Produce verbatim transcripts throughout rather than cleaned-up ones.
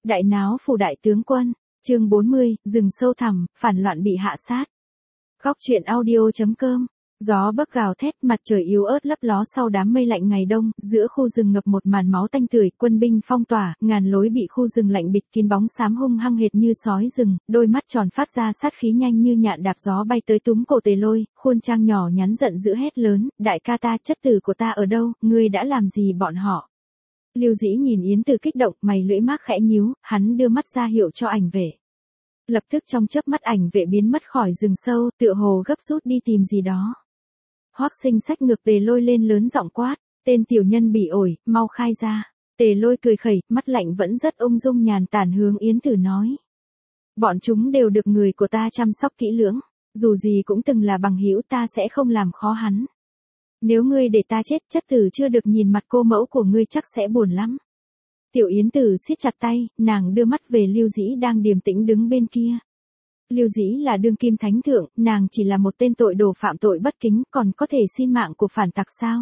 Đại náo phủ đại tướng quân, chương bốn mươi, rừng sâu thẳm, phản loạn bị hạ sát. Góc truyện audio.com. Gió bấc gào thét, mặt trời yếu ớt lấp ló sau đám mây lạnh ngày đông, giữa khu rừng ngập một màn máu tanh tưởi, quân binh phong tỏa, ngàn lối bị khu rừng lạnh bịt kín, bóng xám hung hăng hệt như sói rừng, đôi mắt tròn phát ra sát khí nhanh như nhạn đạp gió bay tới túm cổ Tề Lôi, khuôn trang nhỏ nhắn giận dữ hét lớn, đại ca ta, chất tử của ta ở đâu, ngươi đã làm gì bọn họ? Lưu Dĩ nhìn Yến Từ kích động, mày lưỡi mác khẽ nhíu, hắn đưa mắt ra hiệu cho ảnh vệ. Lập tức trong chớp mắt ảnh vệ biến mất khỏi rừng sâu, tựa hồ gấp rút đi tìm gì đó. Hoắc Sinh xách ngược Tề Lôi lên lớn giọng quát, tên tiểu nhân bị ổi, mau khai ra. Tề Lôi cười khẩy, mắt lạnh vẫn rất ung dung nhàn tản hướng Yến Tử nói. Bọn chúng đều được người của ta chăm sóc kỹ lưỡng, dù gì cũng từng là bằng hữu, ta sẽ không làm khó hắn. Nếu ngươi để ta chết, chất tử chưa được nhìn mặt cô mẫu của ngươi chắc sẽ buồn lắm. Tiểu Yến Tử siết chặt tay, nàng đưa mắt về Lưu Dĩ đang điềm tĩnh đứng bên kia. Lưu Dĩ là đương kim thánh thượng, nàng chỉ là một tên tội đồ phạm tội bất kính, còn có thể xin mạng của phản tặc sao?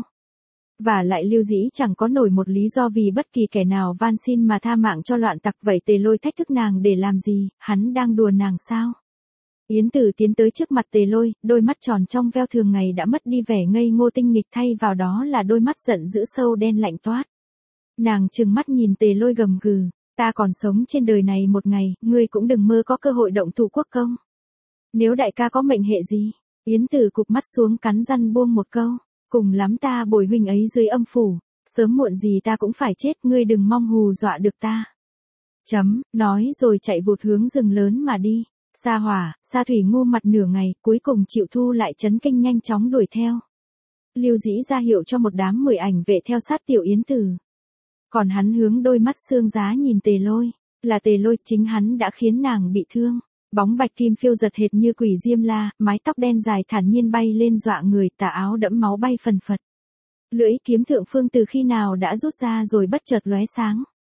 Và lại Lưu Dĩ chẳng có nổi một lý do vì bất kỳ kẻ nào van xin mà tha mạng cho loạn tặc, vậy Tề Lôi thách thức nàng để làm gì, hắn đang đùa nàng sao? Yến Tử tiến tới trước mặt Tề Lôi, đôi mắt tròn trong veo thường ngày đã mất đi vẻ ngây ngô tinh nghịch, thay vào đó là đôi mắt giận dữ sâu đen lạnh toát. Nàng trừng mắt nhìn Tề Lôi gầm gừ, ta còn sống trên đời này một ngày, ngươi cũng đừng mơ có cơ hội động thủ quốc công. Nếu đại ca có mệnh hệ gì? Yến Tử cụp mắt xuống cắn răng buông một câu, cùng lắm ta bồi huynh ấy dưới âm phủ, sớm muộn gì ta cũng phải chết, ngươi đừng mong hù dọa được ta. Chấm, nói rồi chạy vụt hướng rừng lớn mà đi. Sa Hỏa, Sa Thủy ngu mặt nửa ngày, cuối cùng chịu thu lại chấn kinh nhanh chóng đuổi theo. Lưu Dĩ ra hiệu cho một đám mười ảnh vệ theo sát tiểu Yến Tử. Còn hắn hướng đôi mắt xương giá nhìn Tề Lôi, là Tề Lôi, chính hắn đã khiến nàng bị thương. Bóng bạch kim phiêu giật hệt như quỷ diêm la, mái tóc đen dài thản nhiên bay lên dọa người, tà áo đẫm máu bay phần phật. Lưỡi kiếm thượng phương từ khi nào đã rút ra rồi bất chợt lóe sáng.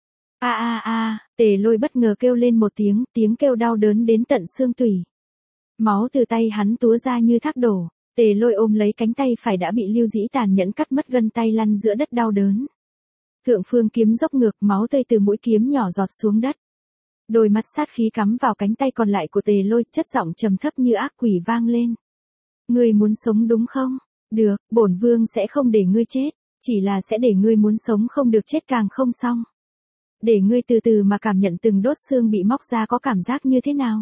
A a a, Tề Lôi bất ngờ kêu lên một tiếng, tiếng kêu đau đớn đến tận xương tủy. Máu từ tay hắn túa ra như thác đổ, Tề Lôi ôm lấy cánh tay phải đã bị Lưu Dĩ tàn nhẫn cắt mất gân tay, lăn giữa đất đau đớn. Thượng phương kiếm dốc ngược, máu tươi từ mũi kiếm nhỏ giọt xuống đất. Đôi mắt sát khí cắm vào cánh tay còn lại của Tề Lôi, chất giọng trầm thấp như ác quỷ vang lên. Ngươi muốn sống đúng không? Được, bổn vương sẽ không để ngươi chết, chỉ là sẽ để ngươi muốn sống không được chết càng không xong. Để ngươi từ từ mà cảm nhận từng đốt xương bị móc ra có cảm giác như thế nào.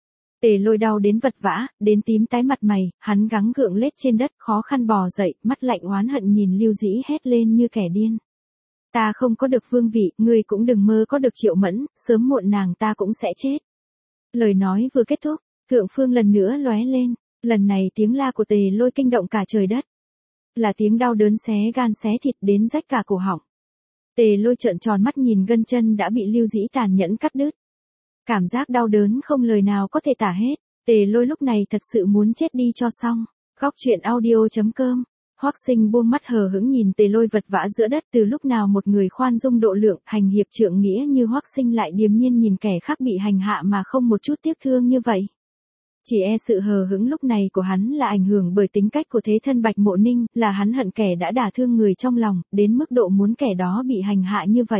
Tề Lôi đau đến vật vã, đến tím tái mặt mày, hắn gắng gượng lết trên đất, khó khăn bò dậy, mắt lạnh oán hận nhìn Lưu Dĩ hét lên như kẻ điên. Ta không có được vương vị, ngươi cũng đừng mơ có được Triệu Mẫn, sớm muộn nàng ta cũng sẽ chết. Lời nói vừa kết thúc, thượng phương lần nữa lóe lên, lần này tiếng la của Tề Lôi kinh động cả trời đất. Là tiếng đau đớn xé gan xé thịt đến rách cả cổ họng. Tề Lôi trợn tròn mắt nhìn gân chân đã bị Lưu Dĩ tàn nhẫn cắt đứt. Cảm giác đau đớn không lời nào có thể tả hết, Tề Lôi lúc này thật sự muốn chết đi cho xong. Góc truyện audio.com. Hoắc Sinh buông mắt hờ hững nhìn Tề Lôi vật vã giữa đất, từ lúc nào một người khoan dung độ lượng, hành hiệp trượng nghĩa như Hoắc Sinh lại điềm nhiên nhìn kẻ khác bị hành hạ mà không một chút tiếc thương như vậy. Chỉ e sự hờ hững lúc này của hắn là ảnh hưởng bởi tính cách của thế thân Bạch Mộ Ninh, là hắn hận kẻ đã đả thương người trong lòng, đến mức độ muốn kẻ đó bị hành hạ như vậy.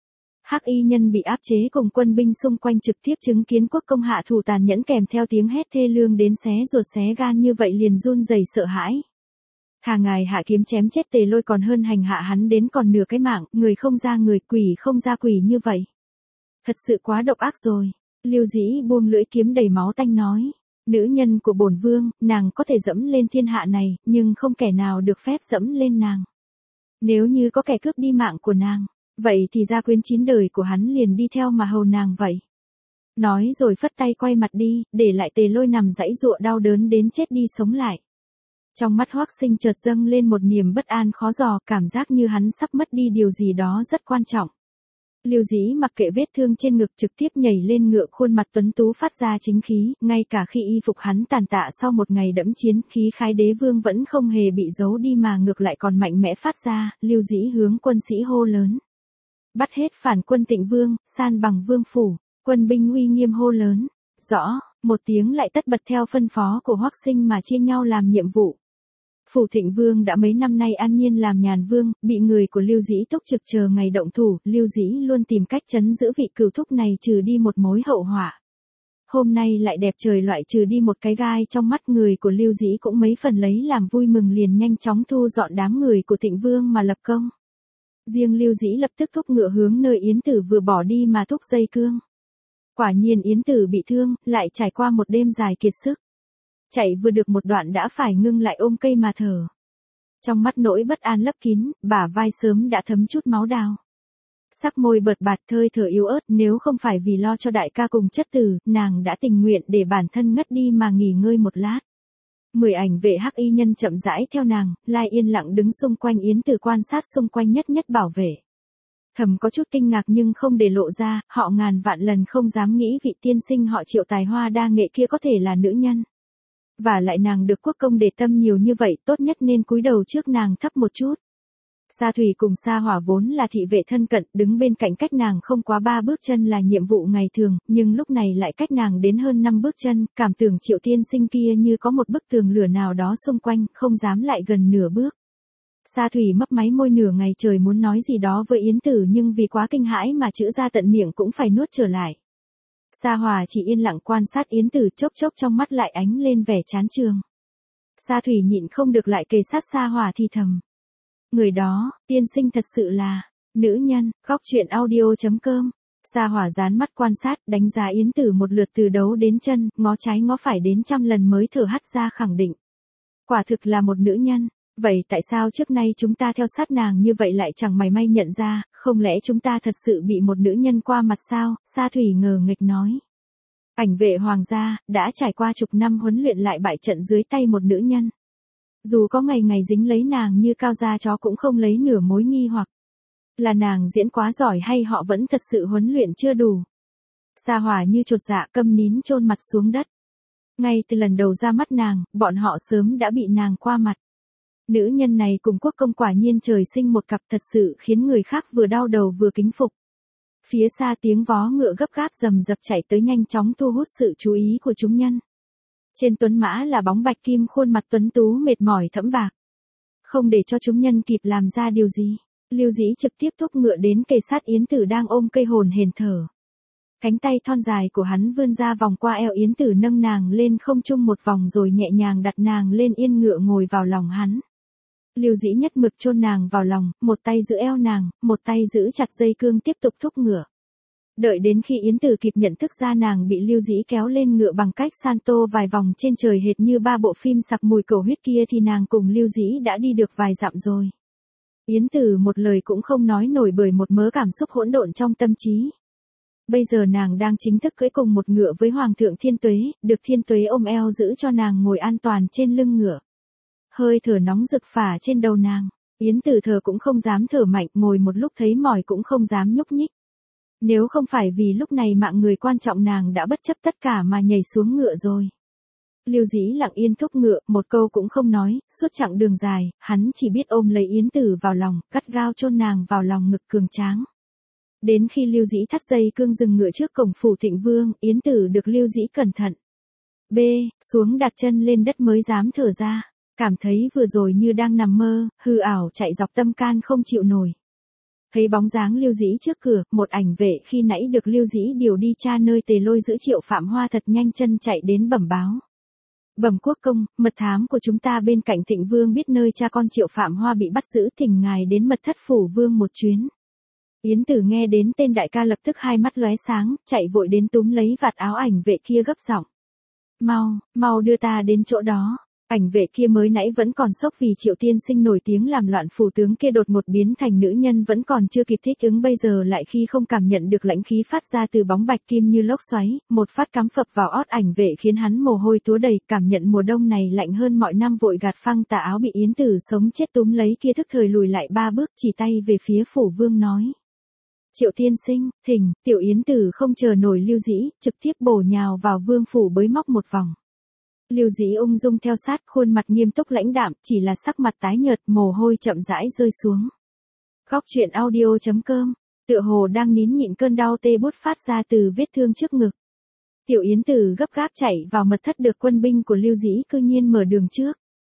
Hắc y nhân bị áp chế cùng quân binh xung quanh trực tiếp chứng kiến quốc công hạ thủ tàn nhẫn kèm theo tiếng hét thê lương đến xé ruột xé gan như vậy liền run rẩy sợ hãi. Thà ngài hạ kiếm chém chết Tề Lôi còn hơn hành hạ hắn đến còn nửa cái mạng, người không ra người, quỷ không ra quỷ như vậy. Thật sự quá độc ác rồi. Lưu Dĩ buông lưỡi kiếm đầy máu tanh nói. Nữ nhân của bổn vương, nàng có thể dẫm lên thiên hạ này, nhưng không kẻ nào được phép dẫm lên nàng. Nếu như có kẻ cướp đi mạng của nàng, vậy thì gia quyến chín đời của hắn liền đi theo mà hầu nàng vậy. Nói rồi phất tay quay mặt đi, để lại Tề Lôi nằm giãy giụa đau đớn đến chết đi sống lại. Trong mắt Hoắc Sinh chợt dâng lên một niềm bất an khó dò, cảm giác như hắn sắp mất đi điều gì đó rất quan trọng. Lưu Dĩ mặc kệ vết thương trên ngực trực tiếp nhảy lên ngựa, khuôn mặt tuấn tú phát ra chính khí, ngay cả khi y phục hắn tàn tạ sau một ngày đẫm chiến, khí khái đế vương vẫn không hề bị giấu đi mà ngược lại còn mạnh mẽ phát ra. Lưu Dĩ hướng quân sĩ hô lớn. Bắt hết phản quân Tịnh Vương, san bằng vương phủ, quân binh uy nghiêm hô lớn. Rõ, một tiếng lại tất bật theo phân phó của Hoắc Sinh mà chia nhau làm nhiệm vụ. Phủ Thịnh Vương đã mấy năm nay an nhiên làm nhàn vương, bị người của Lưu Dĩ túc trực chờ ngày động thủ, Lưu Dĩ luôn tìm cách trấn giữ vị cửu thúc này trừ đi một mối hậu họa. Hôm nay lại đẹp trời loại trừ đi một cái gai trong mắt, người của Lưu Dĩ cũng mấy phần lấy làm vui mừng, liền nhanh chóng thu dọn đám người của Thịnh Vương mà lập công. Riêng Lưu Dĩ lập tức thúc ngựa hướng nơi Yến Tử vừa bỏ đi mà thúc dây cương. Quả nhiên Yến Tử bị thương, lại trải qua một đêm dài kiệt sức. Chạy vừa được một đoạn đã phải ngưng lại ôm cây mà thở. Trong mắt nỗi bất an lấp kín, bả vai sớm đã thấm chút máu đào. Sắc môi bợt bạt, hơi thở yếu ớt, nếu không phải vì lo cho đại ca cùng chất tử, nàng đã tình nguyện để bản thân ngất đi mà nghỉ ngơi một lát. Mười ảnh vệ hắc y nhân chậm rãi theo nàng, lai yên lặng đứng xung quanh Yến Tử quan sát xung quanh, nhất nhất bảo vệ. Thầm có chút kinh ngạc nhưng không để lộ ra, họ ngàn vạn lần không dám nghĩ vị tiên sinh họ Triệu tài hoa đa nghệ kia có thể là nữ nhân. Và lại nàng được quốc công để tâm nhiều như vậy, tốt nhất nên cúi đầu trước nàng thấp một chút. Sa Thủy cùng Sa Hỏa vốn là thị vệ thân cận, đứng bên cạnh cách nàng không quá ba bước chân là nhiệm vụ ngày thường, nhưng lúc này lại cách nàng đến hơn năm bước chân, cảm tưởng Triệu tiên sinh kia như có một bức tường lửa nào đó xung quanh, không dám lại gần nửa bước. Sa Thủy mấp máy môi nửa ngày trời muốn nói gì đó với Yến Tử nhưng vì quá kinh hãi mà chữ ra tận miệng cũng phải nuốt trở lại. Sa Hỏa chỉ yên lặng quan sát Yến Tử, chốc chốc trong mắt lại ánh lên vẻ chán chường. Sa Thủy nhịn không được lại kề sát Sa Hỏa thì thầm. Người đó, tiên sinh thật sự là, nữ nhân, góc truyện audio chấm com. Sa Hỏa dán mắt quan sát, đánh giá Yến Tử một lượt từ đấu đến chân, ngó trái ngó phải đến trăm lần mới thở hắt ra khẳng định. Quả thực là một nữ nhân. Vậy tại sao trước nay chúng ta theo sát nàng như vậy lại chẳng mảy may nhận ra, không lẽ chúng ta thật sự bị một nữ nhân qua mặt sao? Sa Thủy ngờ nghịch nói. Ảnh vệ hoàng gia, đã trải qua chục năm huấn luyện lại bại trận dưới tay một nữ nhân. Dù có ngày ngày dính lấy nàng như cao da chó cũng không lấy nửa mối nghi hoặc. Là nàng diễn quá giỏi hay họ vẫn thật sự huấn luyện chưa đủ? Sa Hỏa như chột dạ câm nín chôn mặt xuống đất. Ngay từ lần đầu ra mắt nàng, bọn họ sớm đã bị nàng qua mặt. Nữ nhân này cùng quốc công quả nhiên trời sinh một cặp, thật sự khiến người khác vừa đau đầu vừa kính phục. Phía xa tiếng vó ngựa gấp gáp rầm rập chạy tới nhanh chóng thu hút sự chú ý của chúng nhân. Trên tuấn mã là bóng bạch kim, khuôn mặt tuấn tú mệt mỏi thẫm bạc. Không để cho chúng nhân kịp làm ra điều gì, Lưu Dĩ trực tiếp thúc ngựa đến kề sát Yến Tử đang ôm cây hồn hển thở. Cánh tay thon dài của hắn vươn ra vòng qua eo Yến Tử, nâng nàng lên không trung một vòng rồi nhẹ nhàng đặt nàng lên yên ngựa ngồi vào lòng hắn. Lưu Dĩ nhất mực chôn nàng vào lòng, một tay giữ eo nàng, một tay giữ chặt dây cương tiếp tục thúc ngựa. Đợi đến khi Yến Tử kịp nhận thức ra nàng bị Lưu Dĩ kéo lên ngựa bằng cách Santo vài vòng trên trời hệt như ba bộ phim sặc mùi cầu huyết kia thì nàng cùng Lưu Dĩ đã đi được vài dặm rồi. Yến Tử một lời cũng không nói nổi bởi một mớ cảm xúc hỗn độn trong tâm trí. Bây giờ nàng đang chính thức cưỡi cùng một ngựa với Hoàng thượng Thiên Tuế, được Thiên Tuế ôm eo giữ cho nàng ngồi an toàn trên lưng ngựa. Hơi thở nóng rực phả trên đầu nàng, Yến Tử thở cũng không dám thở mạnh, ngồi một lúc thấy mỏi cũng không dám nhúc nhích. Nếu không phải vì lúc này mạng người quan trọng nàng đã bất chấp tất cả mà nhảy xuống ngựa rồi. Lưu Dĩ lặng yên thúc ngựa, một câu cũng không nói, suốt chặng đường dài, hắn chỉ biết ôm lấy Yến Tử vào lòng, cắt gao chôn nàng vào lòng ngực cường tráng. Đến khi Lưu Dĩ thắt dây cương dừng ngựa trước cổng phủ Thịnh Vương, Yến Tử được Lưu Dĩ cẩn thận B xuống đặt chân lên đất mới dám thở ra, cảm thấy vừa rồi như đang nằm mơ, hư ảo chạy dọc tâm can không chịu nổi. Thấy bóng dáng Lưu Dĩ trước cửa, một ảnh vệ khi nãy được Lưu Dĩ điều đi tra nơi Tề Lôi giữ Triệu Phạm Hoa thật nhanh chân chạy đến bẩm báo. Bẩm quốc công, mật thám của chúng ta bên cạnh Thịnh Vương biết nơi cha con Triệu Phạm Hoa bị bắt giữ, thỉnh ngài đến mật thất phủ vương một chuyến. Yến Tử nghe đến tên đại ca lập tức hai mắt lóe sáng, chạy vội đến túm lấy vạt áo ảnh vệ kia gấp giọng. Mau, mau đưa ta đến chỗ đó. Ảnh vệ kia mới nãy vẫn còn sốc vì Triệu tiên sinh nổi tiếng làm loạn phủ tướng kia đột ngột biến thành nữ nhân vẫn còn chưa kịp thích ứng, bây giờ lại khi không cảm nhận được lãnh khí phát ra từ bóng bạch kim như lốc xoáy, một phát cắm phập vào ót ảnh vệ khiến hắn mồ hôi túa đầy, cảm nhận mùa đông này lạnh hơn mọi năm vội gạt phăng tà áo bị Yến Tử sống chết túm lấy kia thức thời lùi lại ba bước chỉ tay về phía phủ vương nói. Triệu tiên sinh, thỉnh, tiểu Yến Tử không chờ nổi Lưu Dĩ, trực tiếp bổ nhào vào vương phủ bới móc một vòng. Lưu Dĩ ung dung theo sát, khuôn mặt nghiêm túc lãnh đạm, chỉ là sắc mặt tái nhợt, mồ hôi chậm rãi rơi xuống. Góc truyện audio chấm com, tựa hồ đang nín nhịn cơn đau tê bút phát ra từ vết thương trước ngực. Tiểu Yến Tử gấp gáp chạy vào mật thất được quân binh của Lưu Dĩ cư nhiên mở đường trước.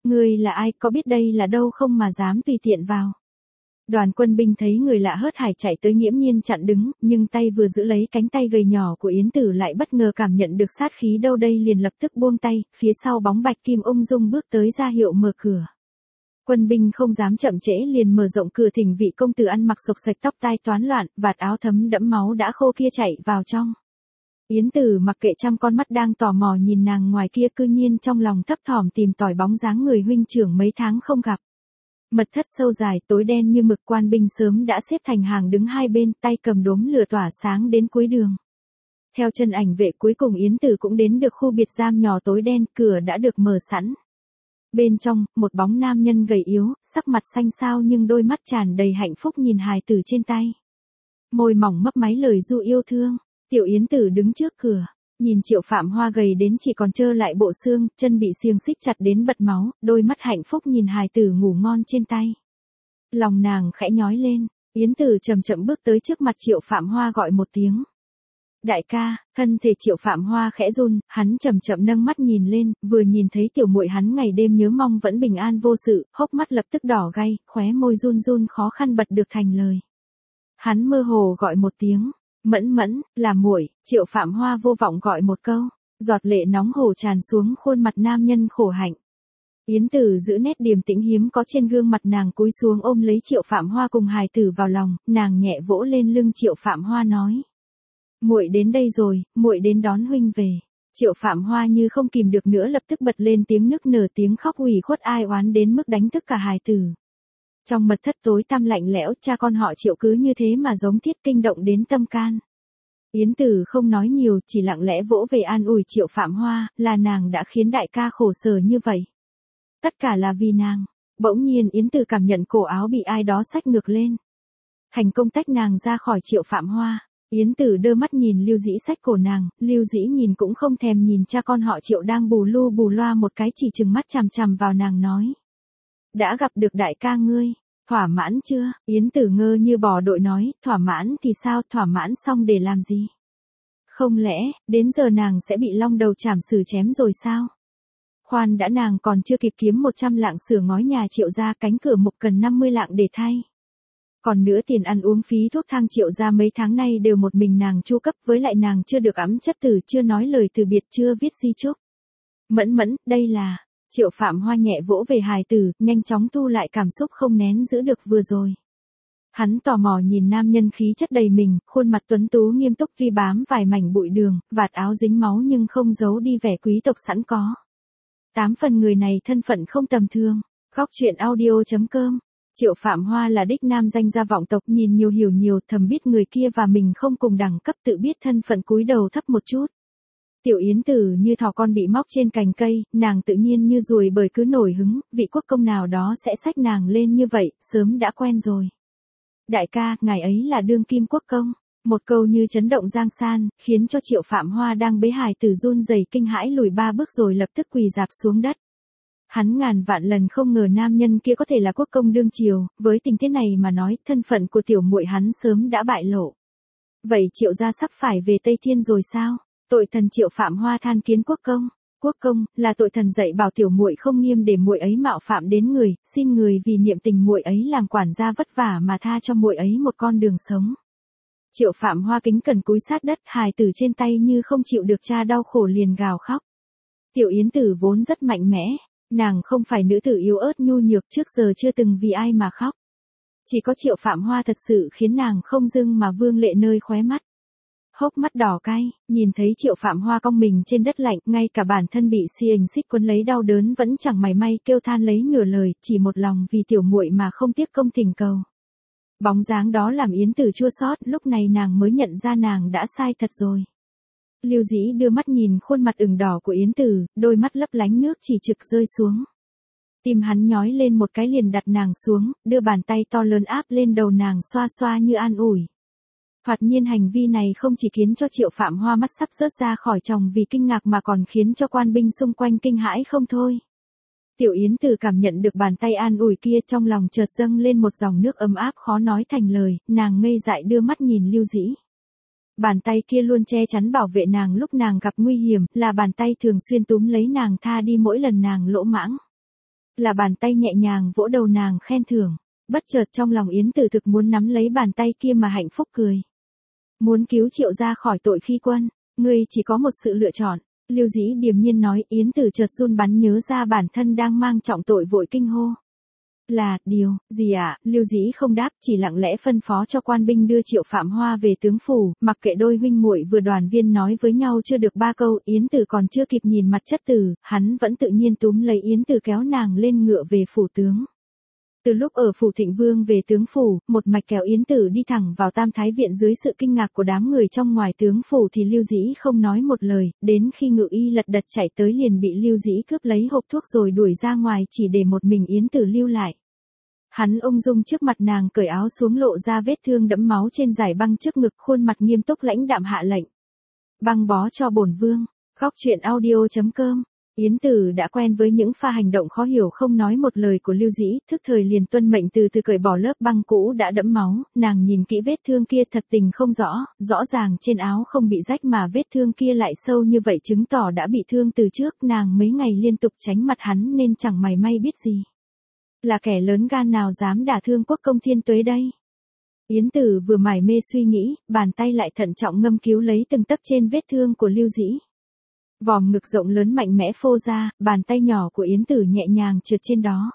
Ngươi là ai, có biết đây là đâu không mà dám tùy tiện vào. Đoàn quân binh thấy người lạ hớt hải chạy tới nghiễm nhiên chặn đứng, nhưng tay vừa giữ lấy cánh tay gầy nhỏ của Yến Tử lại bất ngờ cảm nhận được sát khí đâu đây liền lập tức buông tay, phía sau bóng bạch kim ung dung bước tới ra hiệu mở cửa. Quân binh không dám chậm trễ liền mở rộng cửa thỉnh vị công tử ăn mặc xộc xệch tóc tai toán loạn, vạt áo thấm đẫm máu đã khô kia chạy vào trong. Yến Tử mặc kệ trăm con mắt đang tò mò nhìn nàng ngoài kia cư nhiên trong lòng thấp thỏm tìm tòi bóng dáng người huynh trưởng mấy tháng không gặp. Mật thất sâu dài tối đen như mực quan binh sớm đã xếp thành hàng đứng hai bên tay cầm đốm lửa tỏa sáng đến cuối đường. Theo chân ảnh vệ cuối cùng Yến Tử cũng đến được khu biệt giam nhỏ tối đen, cửa đã được mở sẵn. Bên trong, một bóng nam nhân gầy yếu, sắc mặt xanh xao nhưng đôi mắt tràn đầy hạnh phúc nhìn hài tử trên tay. Môi mỏng mấp máy lời ru yêu thương. Tiểu Yến Tử đứng trước cửa, nhìn Triệu Phạm Hoa gầy đến chỉ còn trơ lại bộ xương, chân bị xiềng xích chặt đến bật máu, đôi mắt hạnh phúc nhìn hài tử ngủ ngon trên tay. Lòng nàng khẽ nhói lên, Yến Tử chậm chậm bước tới trước mặt Triệu Phạm Hoa gọi một tiếng. Đại ca, thân thể Triệu Phạm Hoa khẽ run, hắn chậm chậm nâng mắt nhìn lên, vừa nhìn thấy tiểu muội hắn ngày đêm nhớ mong vẫn bình an vô sự, hốc mắt lập tức đỏ gay, khóe môi run run khó khăn bật được thành lời. Hắn mơ hồ gọi một tiếng. Mẫn mẫn, là muội. Triệu Phạm Hoa vô vọng gọi một câu, giọt lệ nóng hổ tràn xuống khuôn mặt nam nhân khổ hạnh. Yến Tử giữ nét điềm tĩnh hiếm có trên gương mặt nàng cúi xuống ôm lấy Triệu Phạm Hoa cùng hài tử vào lòng, nàng nhẹ vỗ lên lưng Triệu Phạm Hoa nói: "Muội đến đây rồi, muội đến đón huynh về." Triệu Phạm Hoa như không kìm được nữa lập tức bật lên tiếng nức nở tiếng khóc ủy khuất ai oán đến mức đánh thức cả hài tử. Trong mật thất tối tăm lạnh lẽo, cha con họ Triệu cứ như thế mà giống thiết kinh động đến tâm can. Yến Tử không nói nhiều, chỉ lặng lẽ vỗ về an ủi Triệu Phạm Hoa, là nàng đã khiến đại ca khổ sở như vậy. Tất cả là vì nàng. Bỗng nhiên Yến Tử cảm nhận cổ áo bị ai đó xách ngược lên. Thành công tách nàng ra khỏi Triệu Phạm Hoa. Yến Tử đơ mắt nhìn Lưu Dĩ xách cổ nàng, Lưu Dĩ nhìn cũng không thèm nhìn cha con họ Triệu đang bù lu bù loa một cái chỉ trừng mắt chằm chằm vào nàng nói. Đã gặp được đại ca ngươi, thỏa mãn chưa? Yến Tử ngơ như bò đội nói, thỏa mãn thì sao, thỏa mãn xong để làm gì? Không lẽ, đến giờ nàng sẽ bị long đầu chảm xử chém rồi sao? Khoan đã, nàng còn chưa kịp kiếm một trăm lạng sửa ngói nhà Triệu gia, cánh cửa mục cần năm mươi lạng để thay. Còn nữa tiền ăn uống phí thuốc thang Triệu gia mấy tháng nay đều một mình nàng chu cấp, với lại nàng chưa được ẵm chất tử, chưa nói lời từ biệt, chưa viết di chúc. Mẫn mẫn, đây là... Triệu Phạm Hoa nhẹ vỗ về hài tử, nhanh chóng thu lại cảm xúc không nén giữ được vừa rồi. Hắn tò mò nhìn nam nhân khí chất đầy mình, khuôn mặt tuấn tú nghiêm túc tuy bám vài mảnh bụi đường, vạt áo dính máu nhưng không giấu đi vẻ quý tộc sẵn có. Tám phần người này thân phận không tầm thường. Góc truyện audio chấm com. Triệu Phạm Hoa là đích nam danh gia vọng tộc, nhìn nhiều hiểu nhiều, thầm biết người kia và mình không cùng đẳng cấp, tự biết thân phận cúi đầu thấp một chút. Tiểu Yến Tử như thỏ con bị móc trên cành cây, nàng tự nhiên như ruồi bởi cứ nổi hứng, vị quốc công nào đó sẽ xách nàng lên như vậy, sớm đã quen rồi. Đại ca, ngài ấy là đương kim quốc công. Một câu như chấn động giang san, khiến cho Triệu Phạm Hoa đang bế hài tử run rẩy kinh hãi lùi ba bước rồi lập tức quỳ rạp xuống đất. Hắn ngàn vạn lần không ngờ nam nhân kia có thể là quốc công đương triều, với tình thế này mà nói, thân phận của tiểu muội hắn sớm đã bại lộ. Vậy Triệu gia sắp phải về Tây Thiên rồi sao? Tội thần Triệu Phạm Hoa than kiến quốc công. Quốc công, là tội thần dạy bảo tiểu muội không nghiêm để muội ấy mạo phạm đến người, xin người vì niệm tình muội ấy làm quản gia vất vả mà tha cho muội ấy một con đường sống. Triệu Phạm Hoa kính cẩn cúi sát đất, hài tử trên tay như không chịu được cha đau khổ liền gào khóc. Tiểu Yến Tử vốn rất mạnh mẽ, nàng không phải nữ tử yếu ớt nhu nhược, trước giờ chưa từng vì ai mà khóc. Chỉ có Triệu Phạm Hoa thật sự khiến nàng không dưng mà vương lệ nơi khóe mắt. Hốc mắt đỏ cay, nhìn thấy Triệu Phạm Hoa cong mình trên đất lạnh, ngay cả bản thân bị xiềng xích quấn lấy đau đớn vẫn chẳng mảy may kêu than lấy nửa lời, chỉ một lòng vì tiểu muội mà không tiếc công thỉnh cầu. Bóng dáng đó làm Yến Tử chua xót, lúc này nàng mới nhận ra nàng đã sai thật rồi. Lưu Dĩ đưa mắt nhìn khuôn mặt ửng đỏ của Yến Tử, đôi mắt lấp lánh nước chỉ trực rơi xuống. Tim hắn nhói lên một cái liền đặt nàng xuống, đưa bàn tay to lớn áp lên đầu nàng xoa xoa như an ủi. Thoạt nhiên hành vi này không chỉ khiến cho Triệu Phạm Hoa mắt sắp rớt ra khỏi tròng vì kinh ngạc mà còn khiến cho quan binh xung quanh kinh hãi không thôi. Tiểu Yến Tử cảm nhận được bàn tay an ủi kia, trong lòng chợt dâng lên một dòng nước ấm áp khó nói thành lời, nàng ngây dại đưa mắt nhìn Lưu Dĩ. Bàn tay kia luôn che chắn bảo vệ nàng lúc nàng gặp nguy hiểm, là bàn tay thường xuyên túm lấy nàng tha đi mỗi lần nàng lỗ mãng. Là bàn tay nhẹ nhàng vỗ đầu nàng khen thưởng. Bất chợt trong lòng Yến Tử thực muốn nắm lấy bàn tay kia mà hạnh phúc cười. Muốn cứu Triệu ra khỏi tội khi quân, ngươi chỉ có một sự lựa chọn. Lưu Dĩ điềm nhiên nói. Yến Tử chợt run bắn nhớ ra bản thân đang mang trọng tội, vội kinh hô. Là, điều, gì ạ? À? Lưu Dĩ không đáp, chỉ lặng lẽ phân phó cho quan binh đưa Triệu Phạm Hoa về tướng phủ, mặc kệ đôi huynh muội vừa đoàn viên nói với nhau chưa được ba câu, Yến Tử còn chưa kịp nhìn mặt chất tử, hắn vẫn tự nhiên túm lấy Yến Tử kéo nàng lên ngựa về phủ tướng. Từ lúc ở phủ Thịnh Vương về tướng phủ, một mạch kéo Yến Tử đi thẳng vào Tam Thái Viện dưới sự kinh ngạc của đám người trong ngoài tướng phủ thì Lưu Dĩ không nói một lời, đến khi Ngự Y lật đật chạy tới liền bị Lưu Dĩ cướp lấy hộp thuốc rồi đuổi ra ngoài, chỉ để một mình Yến Tử lưu lại. Hắn ung dung trước mặt nàng cởi áo xuống lộ ra vết thương đẫm máu trên dải băng trước ngực, khuôn mặt nghiêm túc lãnh đạm hạ lệnh. Băng bó cho bổn vương. Khóc chuyện audio chấm com. Yến Tử đã quen với những pha hành động khó hiểu không nói một lời của Lưu Dĩ, thức thời liền tuân mệnh từ từ cởi bỏ lớp băng cũ đã đẫm máu, nàng nhìn kỹ vết thương kia thật tình không rõ, rõ ràng trên áo không bị rách mà vết thương kia lại sâu như vậy chứng tỏ đã bị thương từ trước, nàng mấy ngày liên tục tránh mặt hắn nên chẳng mày may biết gì. Là kẻ lớn gan nào dám đả thương quốc công thiên tuế đây? Yến Tử vừa mải mê suy nghĩ, bàn tay lại thận trọng ngâm cứu lấy từng tấc trên vết thương của Lưu Dĩ. Vòm ngực rộng lớn mạnh mẽ phô ra, bàn tay nhỏ của Yến Tử nhẹ nhàng trượt trên đó.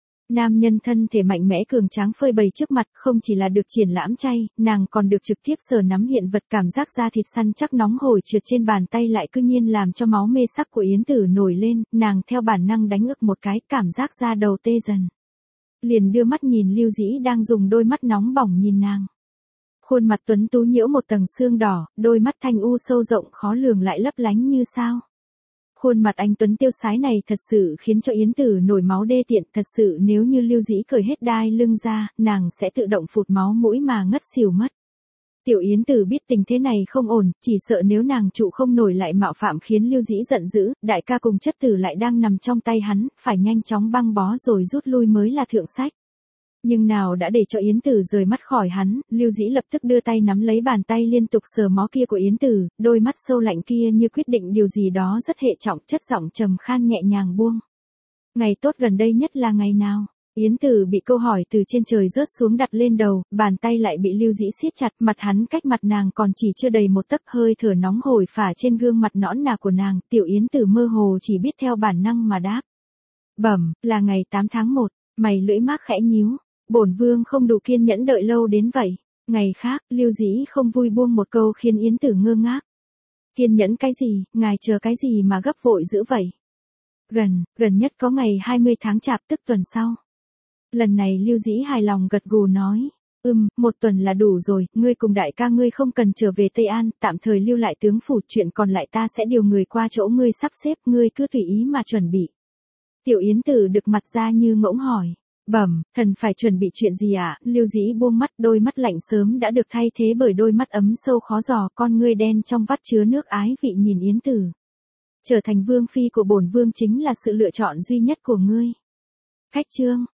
Nam nhân thân thể mạnh mẽ cường tráng phơi bày trước mặt, không chỉ là được triển lãm chay, nàng còn được trực tiếp sờ nắm hiện vật, cảm giác da thịt săn chắc nóng hổi trượt trên bàn tay lại cư nhiên làm cho máu mê sắc của Yến Tử nổi lên, nàng theo bản năng đánh ức một cái, cảm giác da đầu tê dần. Liền đưa mắt nhìn Lưu Dĩ đang dùng đôi mắt nóng bỏng nhìn nàng. Khuôn mặt tuấn tú nhiễu một tầng sương đỏ, đôi mắt thanh u sâu rộng khó lường lại lấp lánh như sao. Khuôn mặt anh tuấn tiêu sái này thật sự khiến cho Yến Tử nổi máu đê tiện, thật sự nếu như Lưu Dĩ cởi hết đai lưng ra, nàng sẽ tự động phụt máu mũi mà ngất xỉu mất. Tiểu Yến Tử biết tình thế này không ổn, chỉ sợ nếu nàng trụ không nổi lại mạo phạm khiến Lưu Dĩ giận dữ, đại ca cùng chất tử lại đang nằm trong tay hắn, phải nhanh chóng băng bó rồi rút lui mới là thượng sách. Nhưng nào đã để cho Yến Tử rời mắt khỏi hắn, Lưu Dĩ lập tức đưa tay nắm lấy bàn tay liên tục sờ mó kia của Yến Tử, đôi mắt sâu lạnh kia như quyết định điều gì đó rất hệ trọng, chất giọng trầm khan nhẹ nhàng buông. Ngày tốt gần đây nhất là ngày nào? Yến Tử bị câu hỏi từ trên trời rớt xuống đặt lên đầu, bàn tay lại bị Lưu Dĩ siết chặt, mặt hắn cách mặt nàng còn chỉ chưa đầy một tấc, hơi thở nóng hổi phả trên gương mặt nõn nà của nàng, tiểu Yến Tử mơ hồ chỉ biết theo bản năng mà đáp. Bẩm, là ngày tám tháng một, mày lưỡi mác khẽ nhíu. Bổn vương không đủ kiên nhẫn đợi lâu đến vậy. Ngày khác, Lưu Dĩ không vui buông một câu khiến Yến Tử ngơ ngác. Kiên nhẫn cái gì, ngài chờ cái gì mà gấp vội dữ vậy? Gần, gần nhất có ngày hai mươi tháng chạp tức tuần sau. Lần này Lưu Dĩ hài lòng gật gù nói. Ừm, một tuần là đủ rồi, ngươi cùng đại ca ngươi không cần trở về Tây An, tạm thời lưu lại tướng phủ, chuyện còn lại ta sẽ điều người qua chỗ ngươi sắp xếp, ngươi cứ tùy ý mà chuẩn bị. Tiểu Yến Tử được mặt ra như ngỗng hỏi. Bẩm, thần phải chuẩn bị chuyện gì ạ? À? Lưu Dĩ buông mắt, đôi mắt lạnh sớm đã được thay thế bởi đôi mắt ấm sâu khó dò, con ngươi đen trong vắt chứa nước ái vị nhìn Yến Tử. Trở thành vương phi của bổn vương chính là sự lựa chọn duy nhất của ngươi. Khách chương.